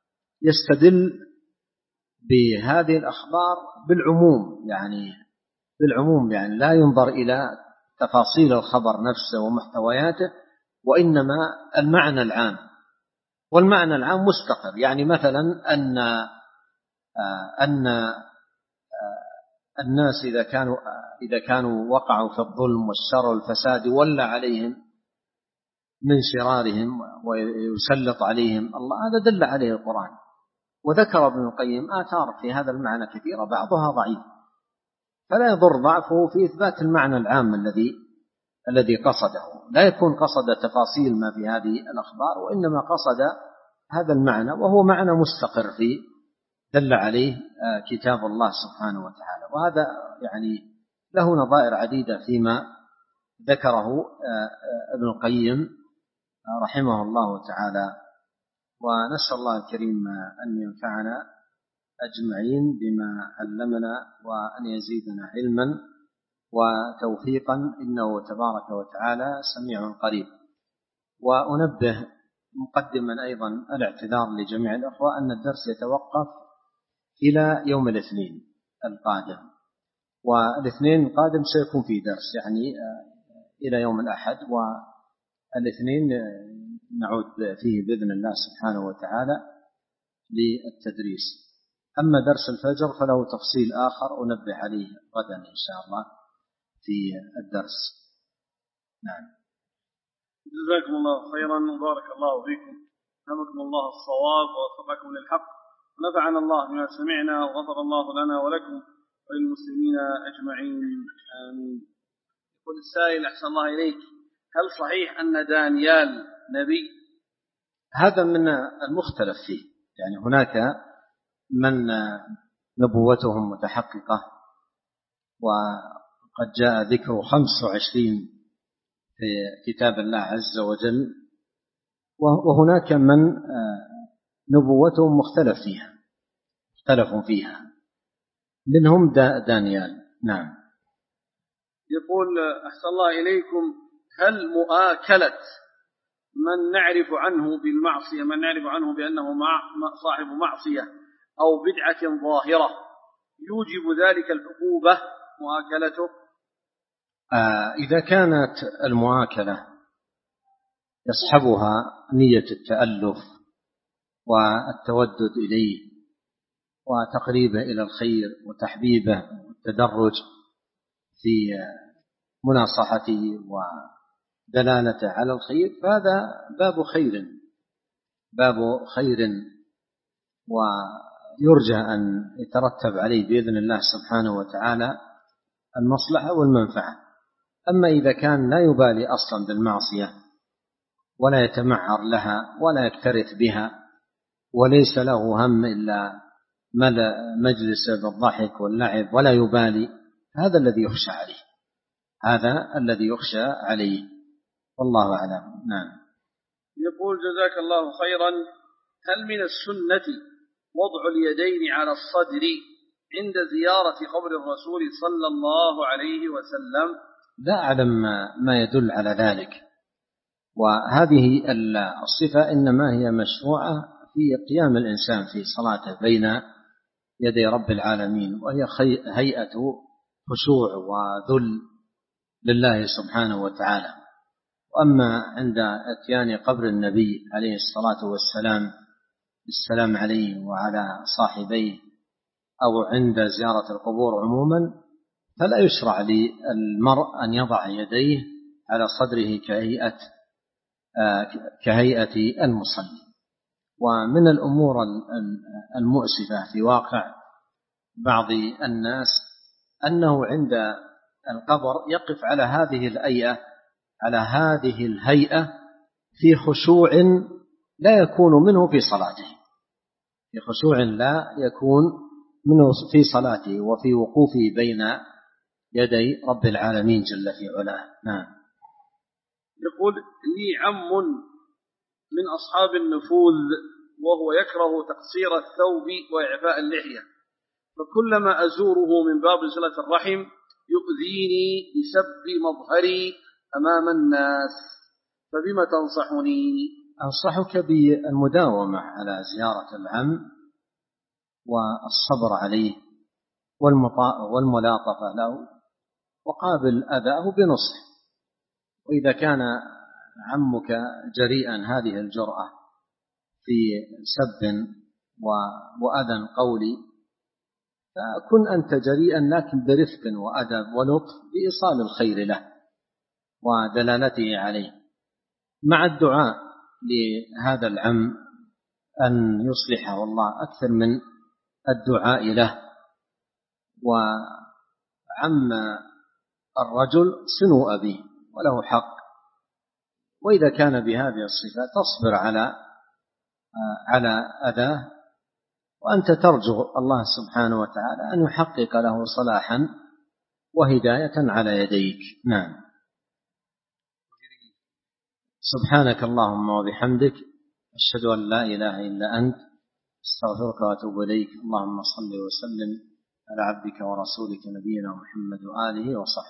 يستدل بهذه الأخبار بالعموم، يعني بالعموم، يعني لا ينظر إلى تفاصيل الخبر نفسه ومحتوياته، وإنما المعنى العام، والمعنى العام مستقر. يعني مثلا أن أن الناس إذا كانوا إذا كانوا وقعوا في الظلم والشر والفساد ولى عليهم من شرارهم ويسلط عليهم الله، هذا دل عليه القرآن. وذكر ابن القيم آثار في هذا المعنى كثيرة بعضها ضعيف، فلا يضر ضعفه في إثبات المعنى العام الذي الذي قصده، لا يكون قصد تفاصيل ما في هذه الأخبار، وإنما قصد هذا المعنى، وهو معنى مستقر في دل عليه كتاب الله سبحانه وتعالى. وهذا يعني له نظائر عديدة فيما ذكره ابن القيم رحمه الله تعالى. ونسأل الله الكريم أن ينفعنا أجمعين بما علمنا، وأن يزيدنا علما وتوفيقا، إنه تبارك وتعالى سميع قريب. وأنبه مقدما أيضا الاعتذار لجميع الأخوة أن الدرس يتوقف إلى يوم الاثنين القادم، والاثنين القادم سيكون في درس، يعني إلى يوم الأحد، والاثنين نعود فيه بإذن الله سبحانه وتعالى للتدريس. أما درس الفجر فله تفصيل آخر أنبه عليه غدا إن شاء الله في الدرس. نعم. جزاكم الله خيرا وبارك الله فيكم، ألهمكم الله الصواب ووفقكم للحق، ونفعنا الله بما سمعنا، وغفر الله لنا ولكم وللمسلمين أجمعين، آمين. يقول السائل أحسن الله إليك: هل صحيح أن دانيال نبي؟ هذا من المختلف فيه، يعني هناك من نبوتهم متحققة وقد جاء ذكر خمس وعشرين في كتاب الله عز وجل، وهناك من نبوتهم مختلف فيها اختلفوا فيها، منهم دانيال. نعم. يقول أحسن الله إليكم: هل مؤاكلة من نعرف عنه بالمعصية، من نعرف عنه بأنه صاحب معصية أو بدعة ظاهرة، يوجب ذلك العقوبة مؤاكلته؟ آه إذا كانت المؤاكلة يصحبها نية التألف والتودد إليه وتقريبه إلى الخير وتحبيبه والتدرج في مناصحته ودلالته على الخير، فهذا باب خير باب خير ويرجى أن يترتب عليه بإذن الله سبحانه وتعالى المصلحة والمنفعة. أما إذا كان لا يبالي أصلا بالمعصية ولا يتمعر لها ولا يكترث بها وليس له هم إلا مجلس بالضحك واللعب ولا يبالي، هذا الذي يخشى عليه هذا الذي يخشى عليه والله أعلم. نعم. يقول جزاك الله خيرا: هل من السنة وضع اليدين على الصدر عند زيارة قبر الرسول صلى الله عليه وسلم؟ لا أعلم ما يدل على ذلك، وهذه الصفة إنما هي مشروعة في قيام الإنسان في صلاته بين يدي رب العالمين، وهي هيئة خشوع وذل لله سبحانه وتعالى. وأما عند أتيان قبر النبي عليه الصلاة والسلام السلام عليه وعلى صاحبيه أو عند زيارة القبور عموما، فلا يشرع للمرء أن يضع يديه على صدره كهيئة كهيئة المصلي. ومن الأمور المؤسفة في واقع بعض الناس أنه عند القبر يقف على هذه الهيئة على هذه الهيئة في خشوع لا يكون منه في صلاته في خشوع لا يكون منه في صلاته وفي وقوفه بين يدي رب العالمين جل في علاه. نعم. يقول: لي عم من أصحاب النفوذ وهو يكره تقصير الثوب وإعفاء اللحية، فكلما أزوره من باب صلة الرحم يؤذيني بسب مظهري أمام الناس، فبما تنصحني؟ أنصحك بالمداومة على زيارة العم والصبر عليه والملاطفة له وقابل أذاه بنصح. وإذا كان عمك جريئا هذه الجرأة في سب وأذى قولي، فكن أنت جريئا لكن برفق وأدب ولطف بإيصال الخير له ودلالته عليه، مع الدعاء لهذا العم أن يصلحه الله أكثر من الدعاء له. وعم الرجل سنو أبيه وله حق، وإذا كان بهذه الصفة تصبر على على أذاه، وأنت ترجو الله سبحانه وتعالى أن يحقق له صلاحا وهداية على يديك. نعم. سبحانك اللهم وبحمدك، أشهد أن لا إله إلا أنت، استغفرك وأتوب إليك. اللهم صل وسلم على عبدك ورسولك نبينا محمد وآله وصحبه.